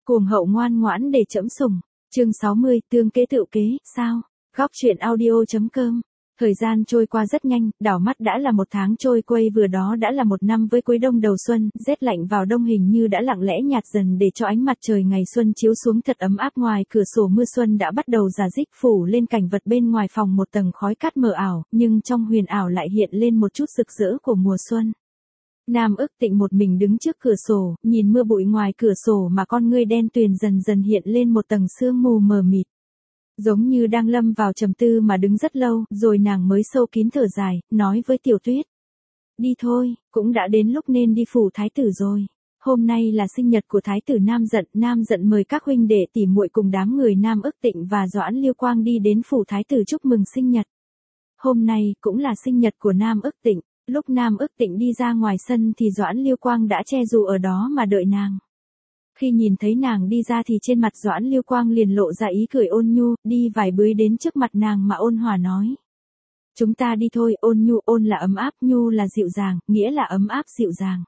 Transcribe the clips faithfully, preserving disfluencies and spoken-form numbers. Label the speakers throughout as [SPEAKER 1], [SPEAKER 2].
[SPEAKER 1] Cuồng hậu ngoan ngoãn để trẫm sủng. Chương sáu mươi, tương kế tựu kế, sao? Góc truyện audio.com. Thời gian trôi qua rất nhanh, đảo mắt đã là một tháng trôi quay vừa đó đã là một năm với cuối đông đầu xuân, rét lạnh vào đông hình như đã lặng lẽ nhạt dần để cho ánh mặt trời ngày xuân chiếu xuống thật ấm áp. Ngoài cửa sổ mưa xuân đã bắt đầu rả rích phủ lên cảnh vật bên ngoài phòng một tầng khói cát mờ ảo, nhưng trong huyền ảo lại hiện lên một chút rực rỡ của mùa xuân. Nam Ức Tịnh một mình đứng trước cửa sổ, nhìn mưa bụi ngoài cửa sổ mà con ngươi đen tuyền dần dần hiện lên một tầng sương mù mờ mịt. Giống như đang lâm vào trầm tư mà đứng rất lâu, rồi nàng mới sâu kín thở dài, nói với Tiểu Tuyết. Đi thôi, cũng đã đến lúc nên đi phủ thái tử rồi. Hôm nay là sinh nhật của thái tử Nam Dận, Nam Dận mời các huynh đệ tỉ muội cùng đám người Nam Ức Tịnh và Doãn Liêu Quang đi đến phủ thái tử chúc mừng sinh nhật. Hôm nay cũng là sinh nhật của Nam Ức Tịnh. Lúc Nam Ức Tịnh đi ra ngoài sân thì Doãn Liêu Quang đã che dù ở đó mà đợi nàng. Khi nhìn thấy nàng đi ra thì trên mặt Doãn Liêu Quang liền lộ ra ý cười ôn nhu, đi vài bước đến trước mặt nàng mà ôn hòa nói. Chúng ta đi thôi, ôn nhu, ôn là ấm áp, nhu là dịu dàng, nghĩa là ấm áp dịu dàng.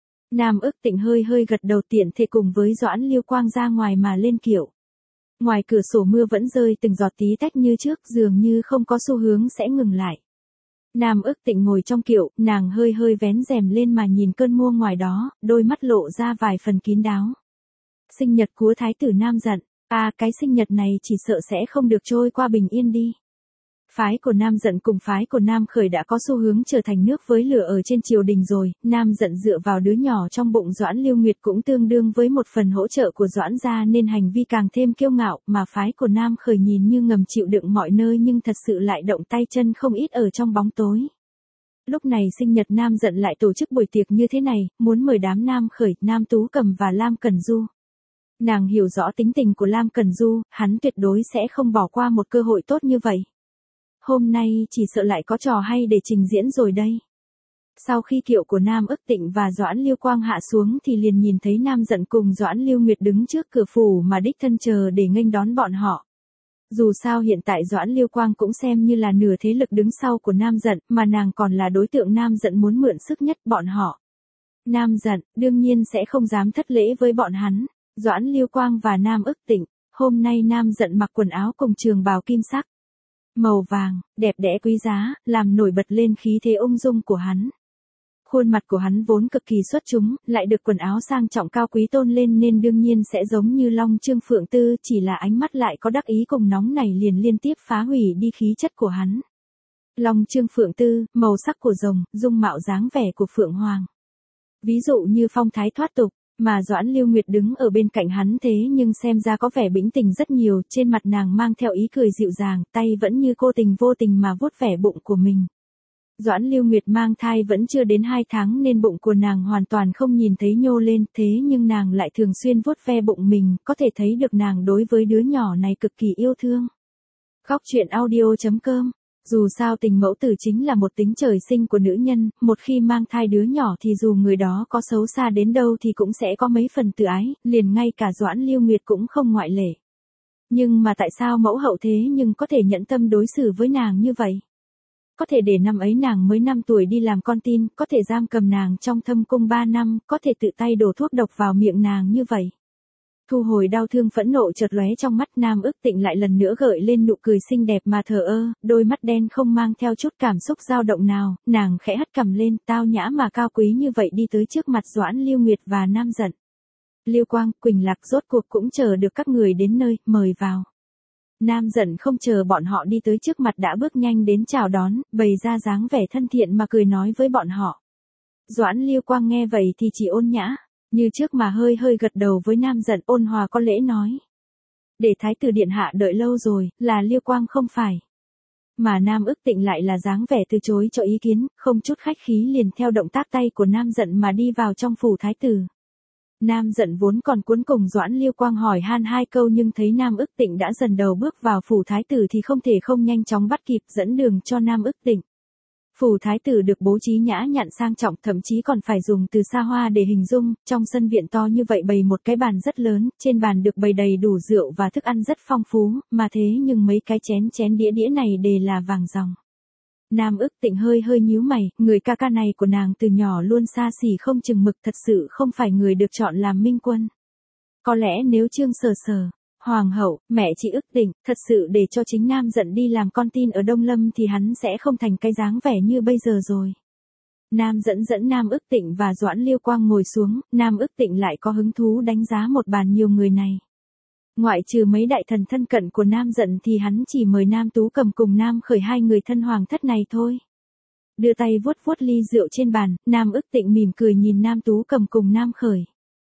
[SPEAKER 1] Nam Ức Tịnh hơi hơi gật đầu tiện thể cùng với Doãn Liêu Quang ra ngoài mà lên kiệu. Ngoài cửa sổ mưa vẫn rơi từng giọt tí tách như trước, dường như không có xu hướng sẽ ngừng lại. Nam Ức Tịnh ngồi trong kiệu, nàng hơi hơi vén rèm lên mà nhìn cơn mưa ngoài đó, đôi mắt lộ ra vài phần kín đáo. Sinh nhật của thái tử Nam Dận, à cái sinh nhật này chỉ sợ sẽ không được trôi qua bình yên đi. Phái của Nam Dận cùng phái của Nam Khởi đã có xu hướng trở thành nước với lửa ở trên triều đình rồi, Nam Dận dựa vào đứa nhỏ trong bụng Doãn Liêu Nguyệt cũng tương đương với một phần hỗ trợ của Doãn gia nên hành vi càng thêm kiêu ngạo, mà phái của Nam Khởi nhìn như ngầm chịu đựng mọi nơi nhưng thật sự lại động tay chân không ít ở trong bóng tối. Lúc này sinh nhật Nam Dận lại tổ chức buổi tiệc như thế này, muốn mời đám Nam Khởi, Nam Tú Cầm và Lam Cẩn Du. Nàng hiểu rõ tính tình của Lam Cẩn Du, hắn tuyệt đối sẽ không bỏ qua một cơ hội tốt như vậy. Hôm nay chỉ sợ lại có trò hay để trình diễn rồi đây. Sau khi kiệu của Nam Ức Tịnh và Doãn Liêu Quang hạ xuống thì liền nhìn thấy Nam Dận cùng Doãn Liêu Nguyệt đứng trước cửa phủ mà đích thân chờ để nghênh đón bọn họ. Dù sao hiện tại Doãn Liêu Quang cũng xem như là nửa thế lực đứng sau của Nam Dận, mà nàng còn là đối tượng Nam Dận muốn mượn sức nhất bọn họ. Nam Dận đương nhiên sẽ không dám thất lễ với bọn hắn. Doãn Liêu Quang và Nam Ức Tịnh, hôm nay Nam Dận mặc quần áo cùng trường bào kim sắc. Màu vàng, đẹp đẽ quý giá, làm nổi bật lên khí thế ung dung của hắn. Khuôn mặt của hắn vốn cực kỳ xuất chúng, lại được quần áo sang trọng cao quý tôn lên nên đương nhiên sẽ giống như Long Trương Phượng Tư, chỉ là ánh mắt lại có đắc ý cùng nóng này liền liên tiếp phá hủy đi khí chất của hắn. Long Trương Phượng Tư, màu sắc của rồng, dung mạo dáng vẻ của Phượng Hoàng. Ví dụ như phong thái thoát tục. Mà Doãn Liêu Nguyệt đứng ở bên cạnh hắn thế nhưng xem ra có vẻ bĩnh tình rất nhiều, trên mặt nàng mang theo ý cười dịu dàng, tay vẫn như cô tình vô tình mà vuốt vẻ bụng của mình. Doãn Liêu Nguyệt mang thai vẫn chưa đến hai tháng nên bụng của nàng hoàn toàn không nhìn thấy nhô lên, thế nhưng nàng lại thường xuyên vuốt ve bụng mình, có thể thấy được nàng đối với đứa nhỏ này cực kỳ yêu thương. Góc truyện audio.com. Dù sao tình mẫu tử chính là một tính trời sinh của nữ nhân, một khi mang thai đứa nhỏ thì dù người đó có xấu xa đến đâu thì cũng sẽ có mấy phần tự ái, liền ngay cả Doãn Liêu Nguyệt cũng không ngoại lệ. Nhưng mà tại sao mẫu hậu thế nhưng có thể nhẫn tâm đối xử với nàng như vậy? Có thể để năm ấy nàng mới năm tuổi đi làm con tin, có thể giam cầm nàng trong thâm cung ba năm, có thể tự tay đổ thuốc độc vào miệng nàng như vậy. Thu hồi đau thương phẫn nộ chợt lóe trong mắt Nam Ức Tịnh lại lần nữa gợi lên nụ cười xinh đẹp mà thờ ơ, đôi mắt đen không mang theo chút cảm xúc dao động nào, nàng khẽ hất cằm lên, tao nhã mà cao quý như vậy đi tới trước mặt Doãn Liêu Nguyệt và Nam Dận. Liêu Quang, Quỳnh Lạc rốt cuộc cũng chờ được các người đến nơi, mời vào. Nam Dận không chờ bọn họ đi tới trước mặt đã bước nhanh đến chào đón, bày ra dáng vẻ thân thiện mà cười nói với bọn họ. Doãn Liêu Quang nghe vậy thì chỉ ôn nhã. Như trước mà hơi hơi gật đầu với Nam Dận, ôn hòa có lễ nói. Để thái tử điện hạ đợi lâu rồi, là Liêu Quang không phải. Mà Nam Ức Tịnh lại là dáng vẻ từ chối cho ý kiến, không chút khách khí liền theo động tác tay của Nam Dận mà đi vào trong phủ thái tử. Nam Dận vốn còn cuốn cùng Doãn Liêu Quang hỏi han hai câu nhưng thấy Nam Ức Tịnh đã dần đầu bước vào phủ thái tử thì không thể không nhanh chóng bắt kịp dẫn đường cho Nam Ức Tịnh. Phủ thái tử được bố trí nhã nhặn sang trọng, thậm chí còn phải dùng từ xa hoa để hình dung, trong sân viện to như vậy bày một cái bàn rất lớn, trên bàn được bày đầy đủ rượu và thức ăn rất phong phú, mà thế nhưng mấy cái chén chén đĩa đĩa này đều là vàng ròng. Nam Ức Tịnh hơi hơi nhíu mày, người ca ca này của nàng từ nhỏ luôn xa xỉ không chừng mực, thật sự không phải người được chọn làm minh quân. Có lẽ nếu Trương Sờ Sờ, Hoàng hậu, mẹ chị ức Tịnh, thật sự để cho chính Nam Dận đi làm con tin ở Đông Lâm thì hắn sẽ không thành cái dáng vẻ như bây giờ rồi. Nam Dẫn dẫn Nam ức Tịnh và Doãn Liêu Quang ngồi xuống, Nam ức Tịnh lại có hứng thú đánh giá một bàn nhiều người này. Ngoại trừ mấy đại thần thân cận của Nam Dận thì hắn chỉ mời Nam Tú Cầm cùng Nam Khởi hai người thân hoàng thất này thôi. Đưa tay vuốt vuốt ly rượu trên bàn, Nam ức Tịnh mỉm cười nhìn Nam Tú Cầm cùng Nam Khởi.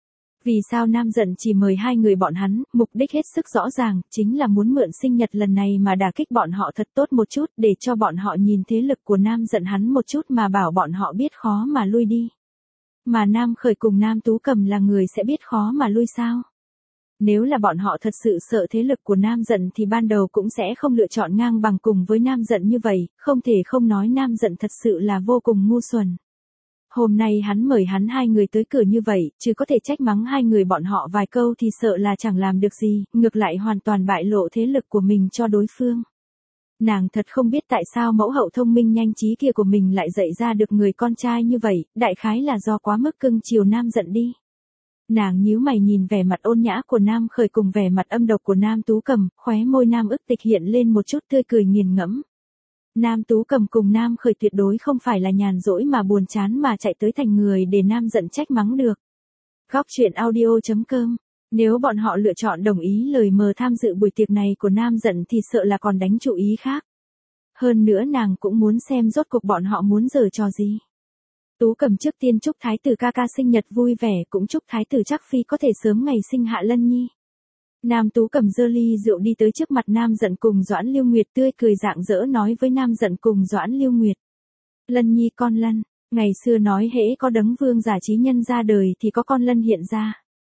[SPEAKER 1] Vì sao Nam Dận chỉ mời hai người bọn hắn, mục đích hết sức rõ ràng, chính là muốn mượn sinh nhật lần này mà đả kích bọn họ thật tốt một chút, để cho bọn họ nhìn thế lực của Nam Dận hắn một chút mà bảo bọn họ biết khó mà lui đi. Mà Nam Khởi cùng Nam Tú Cầm là người sẽ biết khó mà lui sao? Nếu là bọn họ thật sự sợ thế lực của Nam Dận thì ban đầu cũng sẽ không lựa chọn ngang bằng cùng với Nam Dận như vậy, không thể không nói Nam Dận thật sự là vô cùng ngu xuẩn. Hôm nay hắn mời hắn hai người tới cửa như vậy, chứ có thể trách mắng hai người bọn họ vài câu thì sợ là chẳng làm được gì, ngược lại hoàn toàn bại lộ thế lực của mình cho đối phương. Nàng thật không biết tại sao mẫu hậu thông minh nhanh trí kia của mình lại dạy ra được người con trai như vậy, đại khái là do quá mức cưng chiều Nam Dận đi. Nàng nhíu mày nhìn vẻ mặt ôn nhã của Nam Khởi cùng vẻ mặt âm độc của Nam Tú Cầm, khóe môi Nam ức Tịch hiện lên một chút tươi cười nghiền ngẫm. Nam Tú Cầm cùng Nam Khởi tuyệt đối không phải là nhàn rỗi mà buồn chán mà chạy tới thành người để Nam Dận trách mắng được. Góc truyện audio chấm com. Nếu bọn họ lựa chọn đồng ý lời mời tham dự buổi tiệc này của Nam Dận thì sợ là còn đánh chủ ý khác. Hơn nữa nàng cũng muốn xem rốt cuộc bọn họ muốn giở trò gì. Tú Cầm trước tiên chúc thái tử ca ca sinh nhật vui vẻ, cũng chúc thái tử Trác Phi có thể sớm ngày sinh hạ Lân Nhi. Nam Tú Cầm giơ ly rượu đi tới trước mặt Nam Dận cùng Doãn Liêu Nguyệt, tươi cười rạng rỡ nói với Nam Dận cùng Doãn Liêu Nguyệt. Lân Nhi con Lân, ngày xưa nói hễ có đấng vương giả trí nhân ra đời thì có con Lân hiện ra.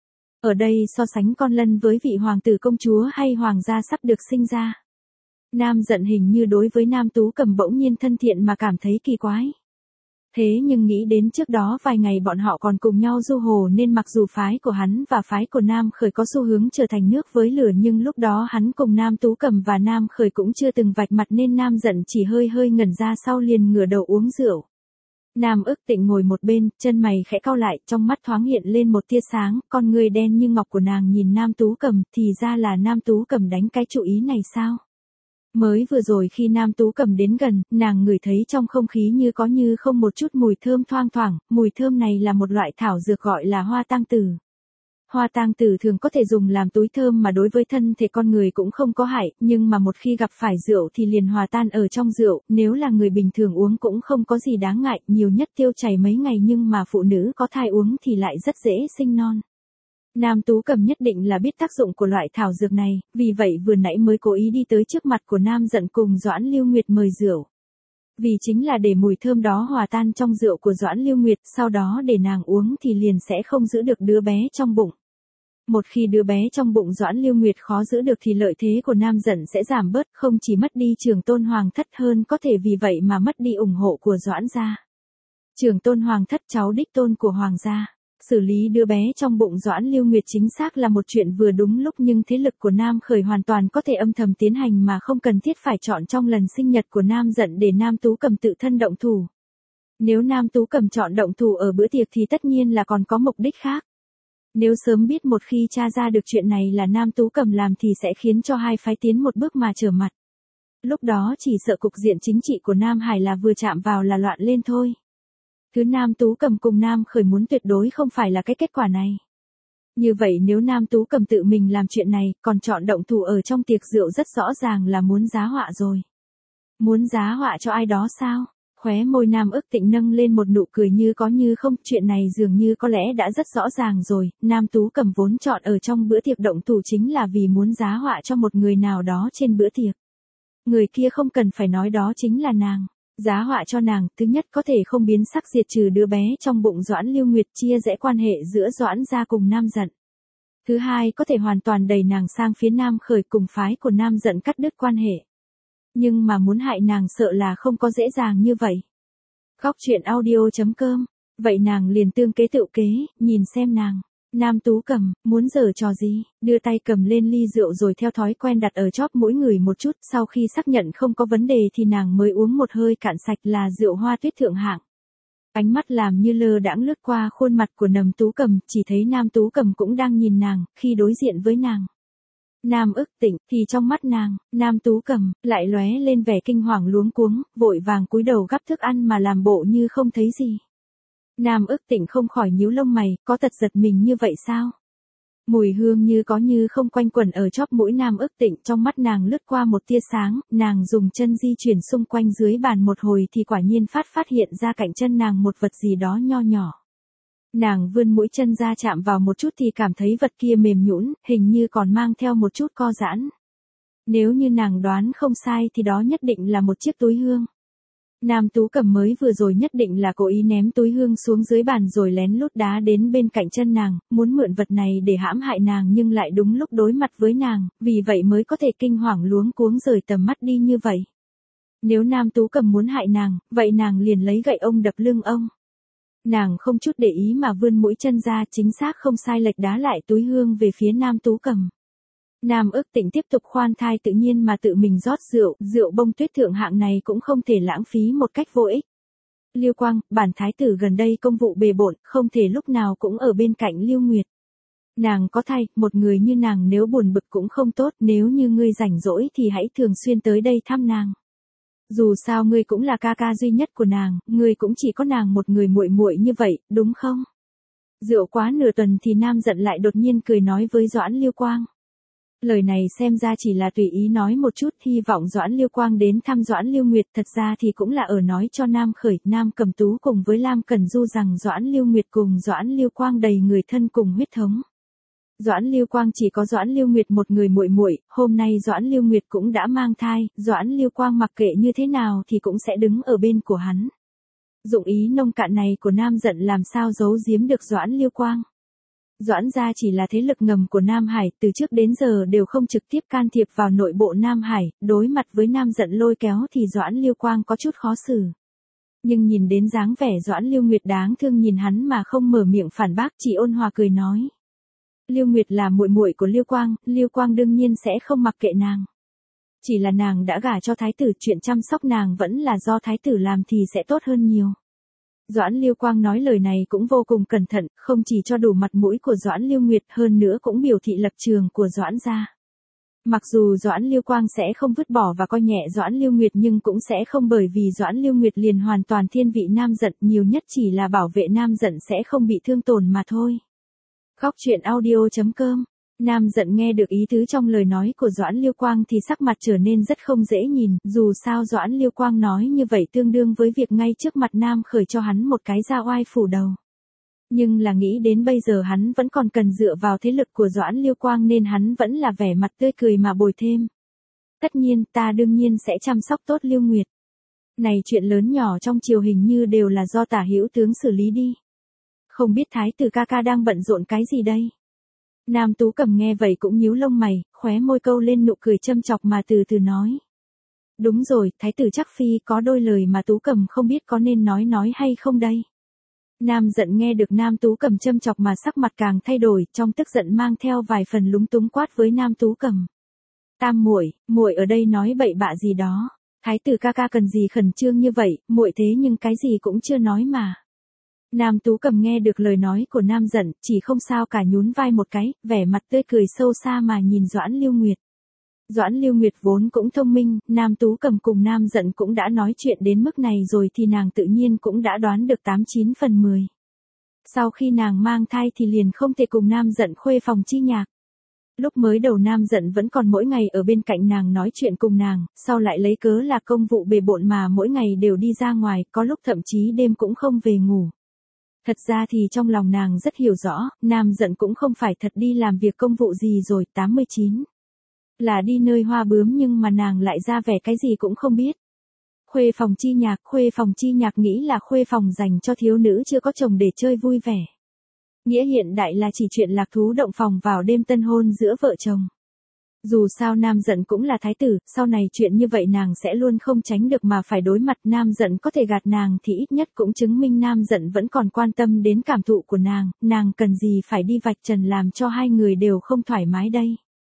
[SPEAKER 1] Ở đây so sánh con Lân với vị hoàng tử công chúa hay hoàng gia sắp được sinh ra. Nam Dận hình như đối với Nam Tú Cầm bỗng nhiên thân thiện mà cảm thấy kỳ quái. Thế nhưng nghĩ đến trước đó vài ngày bọn họ còn cùng nhau du hồ nên mặc dù phái của hắn và phái của Nam Khởi có xu hướng trở thành nước với lửa nhưng lúc đó hắn cùng Nam Tú Cầm và Nam Khởi cũng chưa từng vạch mặt nên Nam Dận chỉ hơi hơi ngẩn ra sau liền ngửa đầu uống rượu. Nam ức Tịnh ngồi một bên, chân mày khẽ cau lại, trong mắt thoáng hiện lên một tia sáng, con người đen như ngọc của nàng nhìn Nam Tú Cầm, thì ra là Nam Tú Cầm đánh cái chủ ý này sao? Mới vừa rồi khi Nam Tú Cầm đến gần, nàng ngửi thấy trong không khí như có như không một chút mùi thơm thoang thoảng, mùi thơm này là một loại thảo dược gọi là hoa tang tử. Hoa tang tử thường có thể dùng làm túi thơm mà đối với thân thể con người cũng không có hại, nhưng mà một khi gặp phải rượu thì liền hòa tan ở trong rượu, nếu là người bình thường uống cũng không có gì đáng ngại, nhiều nhất tiêu chảy mấy ngày nhưng mà phụ nữ có thai uống thì lại rất dễ sinh non. Nam Tú Cầm nhất định là biết tác dụng của loại thảo dược này, vì vậy vừa nãy mới cố ý đi tới trước mặt của Nam Dận cùng Doãn Liêu Nguyệt mời rượu. Vì chính là để mùi thơm đó hòa tan trong rượu của Doãn Liêu Nguyệt, sau đó để nàng uống thì liền sẽ không giữ được đứa bé trong bụng. Một khi đứa bé trong bụng Doãn Liêu Nguyệt khó giữ được thì lợi thế của Nam Dận sẽ giảm bớt, không chỉ mất đi trường tôn hoàng thất hơn có thể vì vậy mà mất đi ủng hộ của Doãn gia. Trường tôn hoàng thất cháu đích tôn của hoàng gia. Xử lý đứa bé trong bụng Doãn Liêu Nguyệt chính xác là một chuyện vừa đúng lúc nhưng thế lực của Nam Khởi hoàn toàn có thể âm thầm tiến hành mà không cần thiết phải chọn trong lần sinh nhật của Nam Dận để Nam Tú Cầm tự thân động thủ. Nếu Nam Tú Cầm chọn động thủ ở bữa tiệc thì tất nhiên là còn có mục đích khác. Nếu sớm biết một khi tra ra được chuyện này là Nam Tú Cầm làm thì sẽ khiến cho hai phái tiến một bước mà trở mặt. Lúc đó chỉ sợ cục diện chính trị của Nam Hải là vừa chạm vào là loạn lên thôi. Thứ Nam Tú Cầm cùng Nam Khởi muốn tuyệt đối không phải là cái kết quả này. Như vậy nếu Nam Tú Cầm tự mình làm chuyện này, còn chọn động thủ ở trong tiệc rượu rất rõ ràng là muốn giá họa rồi. Muốn giá họa cho ai đó sao? Khóe môi Nam ức Tịnh nâng lên một nụ cười như có như không, chuyện này dường như có lẽ đã rất rõ ràng rồi, Nam Tú Cầm vốn chọn ở trong bữa tiệc động thủ chính là vì muốn giá họa cho một người nào đó trên bữa tiệc. Người kia không cần phải nói đó chính là nàng. Giá họa cho nàng, thứ nhất có thể không biến sắc diệt trừ đứa bé trong bụng Doãn Liêu Nguyệt, chia rẽ quan hệ giữa Doãn gia cùng Nam Dận. Thứ hai có thể hoàn toàn đẩy nàng sang phía Nam Khởi cùng phái của Nam Dận cắt đứt quan hệ. Nhưng mà muốn hại nàng sợ là không có dễ dàng như vậy. Góc truyện audio chấm com. Vậy nàng liền tương kế tự kế, nhìn xem nàng. Nam Tú Cầm, muốn giở trò gì, đưa tay cầm lên ly rượu rồi theo thói quen đặt ở chóp mũi người một chút, sau khi xác nhận không có vấn đề thì nàng mới uống một hơi cạn sạch là rượu hoa tuyết thượng hạng. Ánh mắt làm như lơ đãng lướt qua khuôn mặt của Nằm Tú Cầm, chỉ thấy Nam Tú Cầm cũng đang nhìn nàng, khi đối diện với nàng. Nam Ức Tịnh, thì trong mắt nàng, Nam Tú Cầm, lại lóe lên vẻ kinh hoàng luống cuống, vội vàng cúi đầu gắp thức ăn mà làm bộ như không thấy gì. Nam Ức Tịnh không khỏi nhíu lông mày, có tật giật mình như vậy sao? Mùi hương như có như không quanh quẩn ở chóp mũi Nam Ức Tịnh, trong mắt nàng lướt qua một tia sáng, nàng dùng chân di chuyển xung quanh dưới bàn một hồi thì quả nhiên phát phát hiện ra cạnh chân nàng một vật gì đó nho nhỏ. Nàng vươn mũi chân ra chạm vào một chút thì cảm thấy vật kia mềm nhũn, hình như còn mang theo một chút co giãn. Nếu như nàng đoán không sai thì đó nhất định là một chiếc túi hương. Nam Tú Cầm mới vừa rồi nhất định là cố ý ném túi hương xuống dưới bàn rồi lén lút đá đến bên cạnh chân nàng, muốn mượn vật này để hãm hại nàng nhưng lại đúng lúc đối mặt với nàng, vì vậy mới có thể kinh hoàng luống cuống rời tầm mắt đi như vậy. Nếu Nam Tú Cầm muốn hại nàng, vậy nàng liền lấy gậy ông đập lưng ông. Nàng không chút để ý mà vươn mũi chân ra, chính xác không sai lệch đá lại túi hương về phía Nam Tú Cầm. Nam Ức Tịnh tiếp tục khoan thai tự nhiên mà tự mình rót rượu, rượu bông tuyết thượng hạng này cũng không thể lãng phí một cách vô ích. Liêu Quang, bản thái tử gần đây công vụ bề bộn, không thể lúc nào cũng ở bên cạnh Liêu Nguyệt. Nàng có thay, một người như nàng nếu buồn bực cũng không tốt, nếu như ngươi rảnh rỗi thì hãy thường xuyên tới đây thăm nàng. Dù sao ngươi cũng là ca ca duy nhất của nàng, ngươi cũng chỉ có nàng một người muội muội như vậy, đúng không? Rượu quá nửa tuần thì Nam Dận lại đột nhiên cười nói với Doãn Liêu Quang. Lời này xem ra chỉ là tùy ý nói một chút, hy vọng Doãn Liêu Quang đến thăm Doãn Liêu Nguyệt, thật ra thì cũng là ở nói cho Nam Khởi, Nam Cầm Tú cùng với Lam Cẩn Du rằng Doãn Liêu Nguyệt cùng Doãn Liêu Quang đầy người thân cùng huyết thống. Doãn Liêu Quang chỉ có Doãn Liêu Nguyệt một người muội muội, hôm nay Doãn Liêu Nguyệt cũng đã mang thai, Doãn Liêu Quang mặc kệ như thế nào thì cũng sẽ đứng ở bên của hắn. Dụng ý nông cạn này của Nam Dận làm sao giấu giếm được Doãn Liêu Quang. Doãn gia chỉ là thế lực ngầm của Nam Hải, từ trước đến giờ đều không trực tiếp can thiệp vào nội bộ Nam Hải, đối mặt với Nam Dận lôi kéo thì Doãn Liêu Quang có chút khó xử. Nhưng nhìn đến dáng vẻ Doãn Liêu Nguyệt đáng thương nhìn hắn mà không mở miệng phản bác, chỉ ôn hòa cười nói. Liêu Nguyệt là muội muội của Liêu Quang, Liêu Quang đương nhiên sẽ không mặc kệ nàng. Chỉ là nàng đã gả cho thái tử, chuyện chăm sóc nàng vẫn là do thái tử làm thì sẽ tốt hơn nhiều. Doãn Liêu Quang nói lời này cũng vô cùng cẩn thận, không chỉ cho đủ mặt mũi của Doãn Liêu Nguyệt, hơn nữa cũng biểu thị lập trường của Doãn gia. Mặc dù Doãn Liêu Quang sẽ không vứt bỏ và coi nhẹ Doãn Liêu Nguyệt nhưng cũng sẽ không bởi vì Doãn Liêu Nguyệt liền hoàn toàn thiên vị Nam Dận, nhiều nhất chỉ là bảo vệ Nam Dận sẽ không bị thương tổn mà thôi. Góc truyện audio chấm com. Nam Dận nghe được ý tứ trong lời nói của Doãn Liêu Quang thì sắc mặt trở nên rất không dễ nhìn, dù sao Doãn Liêu Quang nói như vậy tương đương với việc ngay trước mặt Nam Khởi cho hắn một cái ra oai phủ đầu. Nhưng là nghĩ đến bây giờ hắn vẫn còn cần dựa vào thế lực của Doãn Liêu Quang nên hắn vẫn là vẻ mặt tươi cười mà bồi thêm. Tất nhiên, ta đương nhiên sẽ chăm sóc tốt Liêu Nguyệt. Này chuyện lớn nhỏ trong triều hình như đều là do Tả Hữu tướng xử lý đi. Không biết thái tử ca ca đang bận rộn cái gì đây? Nam Tú Cầm nghe vậy cũng nhíu lông mày, khóe môi câu lên nụ cười châm chọc mà từ từ nói. Đúng rồi, thái tử chắc phi có đôi lời mà Tú Cầm không biết có nên nói nói hay không đây? Nam Dận nghe được Nam Tú Cầm châm chọc mà sắc mặt càng thay đổi, trong tức giận mang theo vài phần lúng túng quát với Nam Tú Cầm. Tam muội, muội ở đây nói bậy bạ gì đó? Thái tử ca ca cần gì khẩn trương như vậy, muội thế nhưng cái gì cũng chưa nói mà. Nam Tú Cầm nghe được lời nói của Nam Dận, chỉ không sao cả nhún vai một cái, vẻ mặt tươi cười sâu xa mà nhìn Doãn Liêu Nguyệt. Doãn Liêu Nguyệt vốn cũng thông minh, Nam Tú Cầm cùng Nam Dận cũng đã nói chuyện đến mức này rồi thì nàng tự nhiên cũng đã đoán được tám chín phần mười. Sau khi nàng mang thai thì liền không thể cùng Nam Dận khuê phòng chi nhạc. Lúc mới đầu Nam Dận vẫn còn mỗi ngày ở bên cạnh nàng nói chuyện cùng nàng, sau lại lấy cớ là công vụ bề bộn mà mỗi ngày đều đi ra ngoài, có lúc thậm chí đêm cũng không về ngủ. Thật ra thì trong lòng nàng rất hiểu rõ, Nam Dận cũng không phải thật đi làm việc công vụ gì rồi, tám mươi chín. Là đi nơi hoa bướm nhưng mà nàng lại ra vẻ cái gì cũng không biết. Khuê phòng chi nhạc, khuê phòng chi nhạc nghĩ là khuê phòng dành cho thiếu nữ chưa có chồng để chơi vui vẻ. Nghĩa hiện đại là chỉ chuyện lạc thú động phòng vào đêm tân hôn giữa vợ chồng. Dù sao Nam Dận cũng là thái tử, sau này chuyện như vậy nàng sẽ luôn không tránh được mà phải đối mặt. Nam Dận có thể gạt nàng thì ít nhất cũng chứng minh Nam Dận vẫn còn quan tâm đến cảm thụ của nàng, nàng cần gì phải đi vạch trần làm cho hai người đều không thoải mái đây.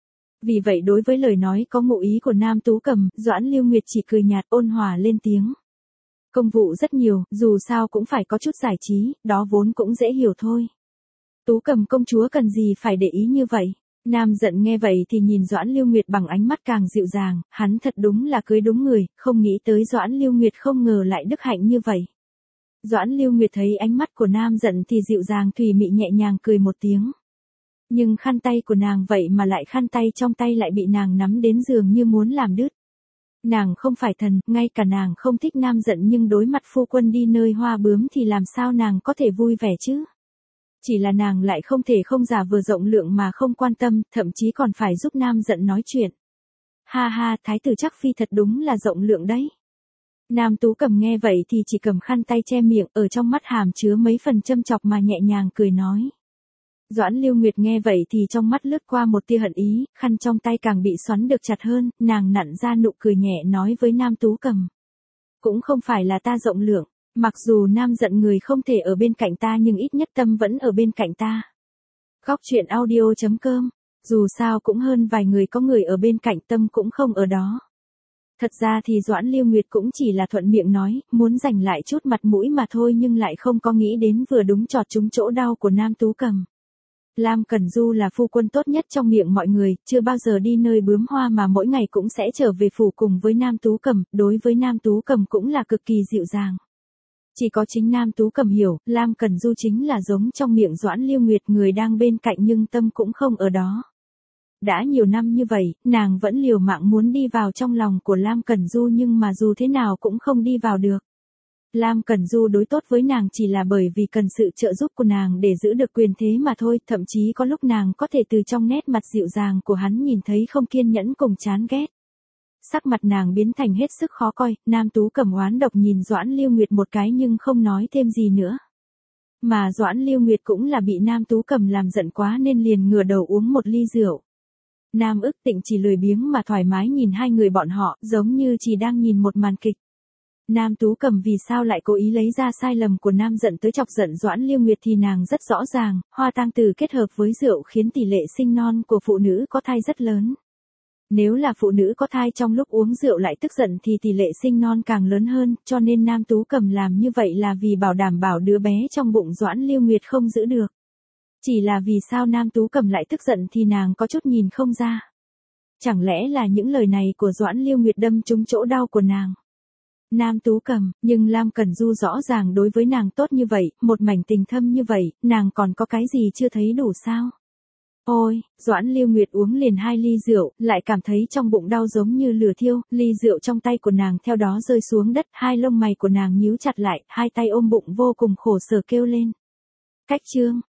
[SPEAKER 1] Vì vậy đối với lời nói có ngụ ý của Nam Tú Cầm, Doãn Liêu Nguyệt chỉ cười nhạt ôn hòa lên tiếng. Công vụ rất nhiều, dù sao cũng phải có chút giải trí, đó vốn cũng dễ hiểu thôi. Tú Cầm công chúa cần gì phải để ý như vậy. Nam Dận nghe vậy thì nhìn Doãn Lưu Nguyệt bằng ánh mắt càng dịu dàng, hắn thật đúng là cưới đúng người, không nghĩ tới Doãn Lưu Nguyệt không ngờ lại đức hạnh như vậy. Doãn Lưu Nguyệt thấy ánh mắt của Nam Dận thì dịu dàng thùy mị nhẹ nhàng cười một tiếng. Nhưng khăn tay của nàng vậy mà lại khăn tay trong tay lại bị nàng nắm đến giường như muốn làm đứt. Nàng không phải thần, ngay cả nàng không thích Nam Dận nhưng đối mặt phu quân đi nơi hoa bướm thì làm sao nàng có thể vui vẻ chứ? Chỉ là nàng lại không thể không giả vờ rộng lượng mà không quan tâm, thậm chí còn phải giúp Nam Dận nói chuyện. Ha ha, thái tử chắc phi thật đúng là rộng lượng đấy. Nam Tú Cầm nghe vậy thì chỉ cầm khăn tay che miệng, ở trong mắt hàm chứa mấy phần châm chọc mà nhẹ nhàng cười nói. Doãn Lưu Nguyệt nghe vậy thì trong mắt lướt qua một tia hận ý, khăn trong tay càng bị xoắn được chặt hơn, nàng nặn ra nụ cười nhẹ nói với Nam Tú Cầm. Cũng không phải là ta rộng lượng, mặc dù Nam Dận người không thể ở bên cạnh ta nhưng ít nhất tâm vẫn ở bên cạnh ta. Góc truyện audio chấm com, dù sao cũng hơn vài người có người ở bên cạnh tâm cũng không ở đó. Thật ra thì Doãn Lưu Nguyệt cũng chỉ là thuận miệng nói, muốn giành lại chút mặt mũi mà thôi nhưng lại không có nghĩ đến vừa đúng chọt trúng chỗ đau của Nam Tú Cầm. Lam Cẩn Du là phu quân tốt nhất trong miệng mọi người, chưa bao giờ đi nơi bướm hoa mà mỗi ngày cũng sẽ trở về phủ cùng với Nam Tú Cầm, đối với Nam Tú Cầm cũng là cực kỳ dịu dàng. Chỉ có chính Nam Tú Cầm hiểu, Lam Cẩn Du chính là giống trong miệng Doãn Lưu Nguyệt, người đang bên cạnh nhưng tâm cũng không ở đó. Đã nhiều năm như vậy, nàng vẫn liều mạng muốn đi vào trong lòng của Lam Cẩn Du nhưng mà dù thế nào cũng không đi vào được. Lam Cẩn Du đối tốt với nàng chỉ là bởi vì cần sự trợ giúp của nàng để giữ được quyền thế mà thôi, thậm chí có lúc nàng có thể từ trong nét mặt dịu dàng của hắn nhìn thấy không kiên nhẫn cùng chán ghét. Sắc mặt nàng biến thành hết sức khó coi, Nam Tú Cầm oán độc nhìn Doãn Lưu Nguyệt một cái nhưng không nói thêm gì nữa. Mà Doãn Lưu Nguyệt cũng là bị Nam Tú Cầm làm giận quá nên liền ngửa đầu uống một ly rượu. Nam Ức Tịnh chỉ lười biếng mà thoải mái nhìn hai người bọn họ, giống như chỉ đang nhìn một màn kịch. Nam Tú Cầm vì sao lại cố ý lấy ra sai lầm của Nam Dận tới chọc giận Doãn Lưu Nguyệt thì nàng rất rõ ràng, hoa tang tử kết hợp với rượu khiến tỷ lệ sinh non của phụ nữ có thai rất lớn. Nếu là phụ nữ có thai trong lúc uống rượu lại tức giận thì tỷ lệ sinh non càng lớn hơn, cho nên Nam Tú Cầm làm như vậy là vì bảo đảm bảo đứa bé trong bụng Doãn Lưu Nguyệt không giữ được. Chỉ là vì sao Nam Tú Cầm lại tức giận thì nàng có chút nhìn không ra. Chẳng lẽ là những lời này của Doãn Lưu Nguyệt đâm trúng chỗ đau của nàng. Nam Tú Cầm, nhưng Lam Cẩn Du rõ ràng đối với nàng tốt như vậy, một mảnh tình thâm như vậy, nàng còn có cái gì chưa thấy đủ sao? Ôi, Doãn Lưu Nguyệt uống liền hai ly rượu, lại cảm thấy trong bụng đau giống như lửa thiêu, ly rượu trong tay của nàng theo đó rơi xuống đất, hai lông mày của nàng nhíu chặt lại, hai tay ôm bụng vô cùng khổ sở kêu lên. Cách chương